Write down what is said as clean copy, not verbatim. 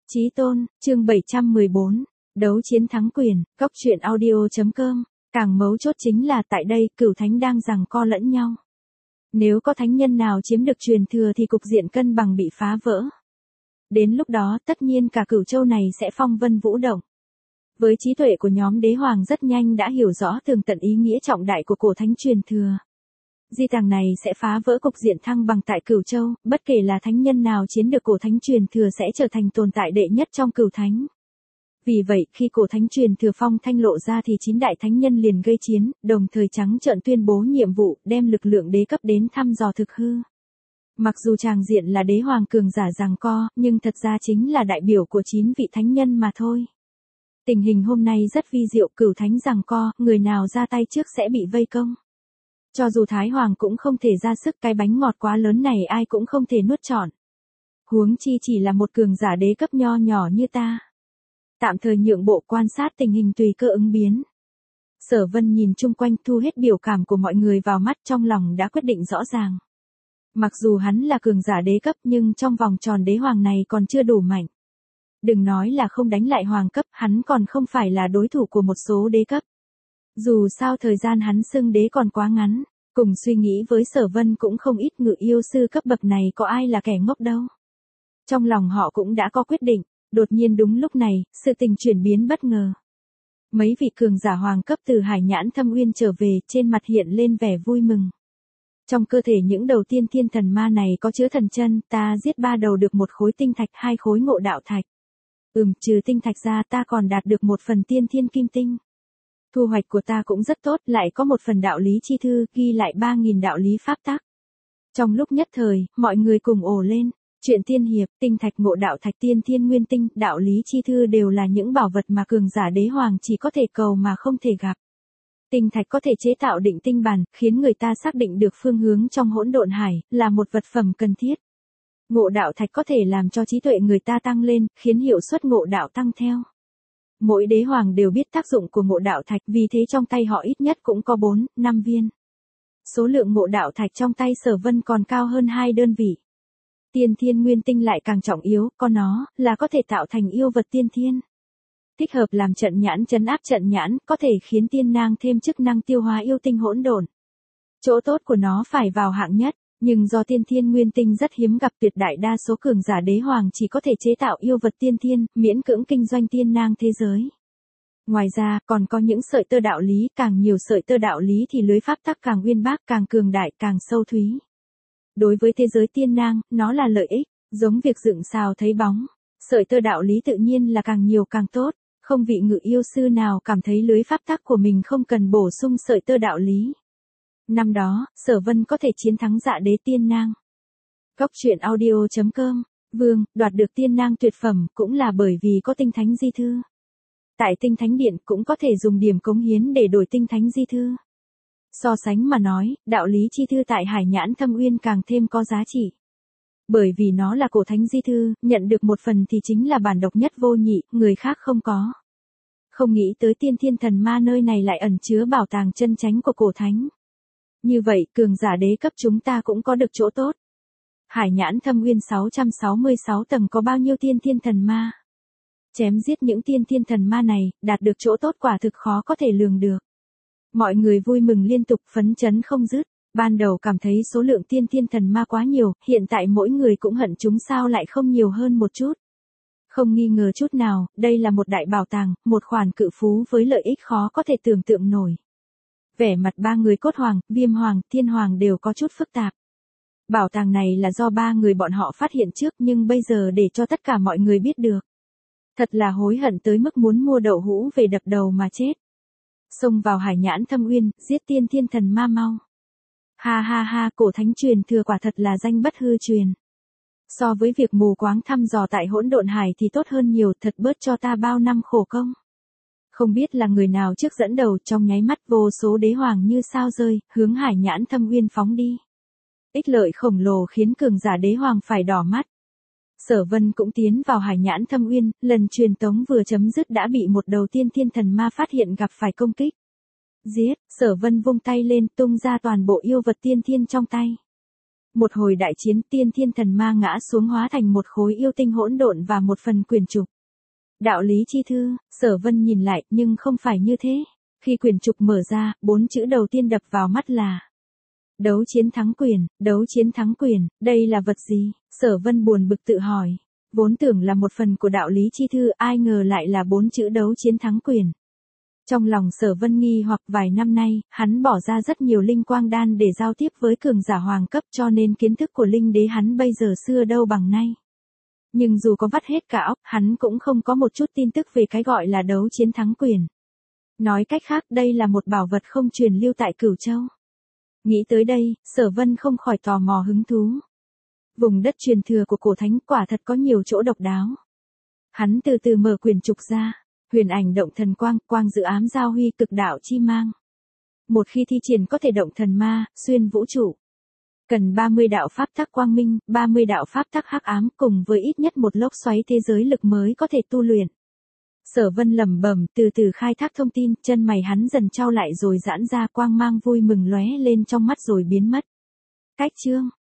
Chí tôn, chương 714, đấu chiến thắng quyền, góc truyện audio.com, càng mấu chốt chính là tại đây cửu thánh đang giằng co lẫn nhau. Nếu có thánh nhân nào chiếm được truyền thừa thì cục diện cân bằng bị phá vỡ. Đến lúc đó tất nhiên cả Cửu Châu này sẽ phong vân vũ động. Với trí tuệ của nhóm đế hoàng rất nhanh đã hiểu rõ tường tận ý nghĩa trọng đại của cổ thánh truyền thừa. Di tàng này sẽ phá vỡ cục diện thăng bằng tại Cửu Châu, bất kể là thánh nhân nào chiến được cổ thánh truyền thừa sẽ trở thành tồn tại đệ nhất trong cửu thánh. Vì vậy, khi cổ thánh truyền thừa phong thanh lộ ra thì 9 đại thánh nhân liền gây chiến, đồng thời trắng trợn tuyên bố nhiệm vụ, đem lực lượng đế cấp đến thăm dò thực hư. Mặc dù tràng diện là đế hoàng cường giả giằng co, nhưng thật ra chính là đại biểu của 9 vị thánh nhân mà thôi. Tình hình hôm nay rất vi diệu, cửu thánh giằng co, người nào ra tay trước sẽ bị vây công. Cho dù Thái Hoàng cũng không thể ra sức, cái bánh ngọt quá lớn này ai cũng không thể nuốt trọn. Huống chi chỉ là một cường giả đế cấp nho nhỏ như ta. Tạm thời nhượng bộ quan sát tình hình tùy cơ ứng biến. Sở Vân nhìn chung quanh thu hết biểu cảm của mọi người vào mắt, trong lòng đã quyết định rõ ràng. Mặc dù hắn là cường giả đế cấp nhưng trong vòng tròn đế hoàng này còn chưa đủ mạnh. Đừng nói là không đánh lại hoàng cấp, hắn còn không phải là đối thủ của một số đế cấp. Dù sao thời gian hắn xưng đế còn quá ngắn, cùng suy nghĩ với Sở Vân cũng không ít ngự yêu sư cấp bậc này có ai là kẻ ngốc đâu. Trong lòng họ cũng đã có quyết định, đột nhiên đúng lúc này, sự tình chuyển biến bất ngờ. Mấy vị cường giả hoàng cấp từ Hải Nhãn Thâm Uyên trở về, trên mặt hiện lên vẻ vui mừng. Trong cơ thể những đầu tiên thiên thần ma này có chứa thần chân, ta giết 3 đầu được 1 khối tinh thạch, 2 khối ngộ đạo thạch. Trừ tinh thạch ra ta còn đạt được 1 phần tiên thiên kim tinh. Thu hoạch của ta cũng rất tốt, lại có 1 phần đạo lý chi thư, ghi lại 3.000 đạo lý pháp tắc. Trong lúc nhất thời, mọi người cùng ồ lên. Chuyện tiên hiệp, tinh thạch ngộ đạo thạch tiên thiên nguyên tinh, đạo lý chi thư đều là những bảo vật mà cường giả đế hoàng chỉ có thể cầu mà không thể gặp. Tinh thạch có thể chế tạo định tinh bản, khiến người ta xác định được phương hướng trong hỗn độn hải, là một vật phẩm cần thiết. Ngộ đạo thạch có thể làm cho trí tuệ người ta tăng lên, khiến hiệu suất ngộ đạo tăng theo. Mỗi đế hoàng đều biết tác dụng của ngộ đạo thạch, vì thế trong tay họ ít nhất cũng có 4, 5 viên. Số lượng ngộ đạo thạch trong tay Sở Vân còn cao hơn 2 đơn vị. Tiên thiên nguyên tinh lại càng trọng yếu, có nó là có thể tạo thành yêu vật tiên thiên. Thích hợp làm trận nhãn trấn áp trận nhãn, có thể khiến tiên nang thêm chức năng tiêu hóa yêu tinh hỗn độn. Chỗ tốt của nó phải vào hạng nhất, nhưng do tiên thiên nguyên tinh rất hiếm gặp, tuyệt đại đa số cường giả đế hoàng chỉ có thể chế tạo yêu vật tiên thiên, miễn cưỡng kinh doanh tiên nang thế giới. Ngoài ra, còn có những sợi tơ đạo lý, càng nhiều sợi tơ đạo lý thì lưới pháp tắc càng uyên bác, càng cường đại, càng sâu thúy. Đối với thế giới tiên nang, nó là lợi ích, giống việc dựng xào thấy bóng. Sợi tơ đạo lý tự nhiên là càng nhiều càng tốt, không vị ngự yêu sư nào cảm thấy lưới pháp tắc của mình không cần bổ sung sợi tơ đạo lý. Năm đó, Sở Vân có thể chiến thắng Dạ Đế tiên nang. Góc truyện audio.com, Vương, đoạt được tiên nang tuyệt phẩm cũng là bởi vì có tinh thánh di thư. Tại tinh thánh điện cũng có thể dùng điểm cống hiến để đổi tinh thánh di thư. So sánh mà nói, đạo lý chi thư tại Hải Nhãn Thâm Uyên càng thêm có giá trị. Bởi vì nó là cổ thánh di thư, nhận được 1 phần thì chính là bản độc nhất vô nhị, người khác không có. Không nghĩ tới tiên thiên thần ma nơi này lại ẩn chứa bảo tàng chân chánh của cổ thánh. Như vậy, cường giả đế cấp chúng ta cũng có được chỗ tốt. Hải Nhãn Thâm Uyên 666 tầng có bao nhiêu tiên thiên thần ma? Chém giết những tiên thiên thần ma này, đạt được chỗ tốt quả thực khó có thể lường được. Mọi người vui mừng liên tục, phấn chấn không dứt. Ban đầu cảm thấy số lượng tiên thiên thần ma quá nhiều, hiện tại mỗi người cũng hận chúng sao lại không nhiều hơn một chút. Không nghi ngờ chút nào, đây là một đại bảo tàng, một khoản cự phú với lợi ích khó có thể tưởng tượng nổi. Vẻ mặt 3 người Cốt Hoàng, Viêm Hoàng, Thiên Hoàng đều có chút phức tạp. Bảo tàng này là do 3 người bọn họ phát hiện trước, nhưng bây giờ để cho tất cả mọi người biết được. Thật là hối hận tới mức muốn mua đậu hũ về đập đầu mà chết. Xông vào Hải Nhãn Thâm Uyên, giết tiên thiên thần ma mau. Ha ha ha, cổ thánh truyền thừa quả thật là danh bất hư truyền. So với việc mù quáng thăm dò tại hỗn độn hải thì tốt hơn nhiều, thật bớt cho ta bao năm khổ công. Không biết là người nào trước dẫn đầu, trong nháy mắt vô số đế hoàng như sao rơi, hướng Hải Nhãn Thâm Uyên phóng đi. Ích lợi khổng lồ khiến cường giả đế hoàng phải đỏ mắt. Sở Vân cũng tiến vào Hải Nhãn Thâm Uyên, lần truyền tống vừa chấm dứt đã bị một đầu tiên thiên thần ma phát hiện gặp phải công kích. Giết, Sở Vân vung tay lên tung ra toàn bộ yêu vật tiên thiên trong tay. Một hồi đại chiến, tiên thiên thần ma ngã xuống hóa thành một khối yêu tinh hỗn độn và một phần quyển trục. Đạo lý chi thư, Sở Vân nhìn lại, nhưng không phải như thế. Khi quyển trục mở ra, 4 chữ đầu tiên đập vào mắt là đấu chiến thắng quyền, đấu chiến thắng quyền, đây là vật gì? Sở Vân buồn bực tự hỏi. Vốn tưởng là một phần của đạo lý chi thư, ai ngờ lại là 4 chữ đấu chiến thắng quyền. Trong lòng Sở Vân nghi hoặc vài năm nay, hắn bỏ ra rất nhiều linh quang đan để giao tiếp với cường giả hoàng cấp, cho nên kiến thức của linh đế hắn bây giờ xưa đâu bằng nay. Nhưng dù có vắt hết cả óc, hắn cũng không có một chút tin tức về cái gọi là đấu chiến thắng quyền. Nói cách khác, đây là một bảo vật không truyền lưu tại Cửu Châu. Nghĩ tới đây, Sở Vân không khỏi tò mò hứng thú. Vùng đất truyền thừa của cổ thánh quả thật có nhiều chỗ độc đáo. Hắn từ từ mở quyển trục ra, huyền ảnh động thần quang, quang dự ám giao huy cực đạo chi mang. Một khi thi triển có thể động thần ma, xuyên vũ trụ. Cần 30 đạo pháp tắc quang minh, 30 đạo pháp tắc hắc ám cùng với ít nhất một lốc xoáy thế giới lực mới có thể tu luyện. Sở Vân lẩm bẩm, từ từ khai thác thông tin, chân mày hắn dần trao lại rồi giãn ra, quang mang vui mừng lóe lên trong mắt rồi biến mất. Cách chương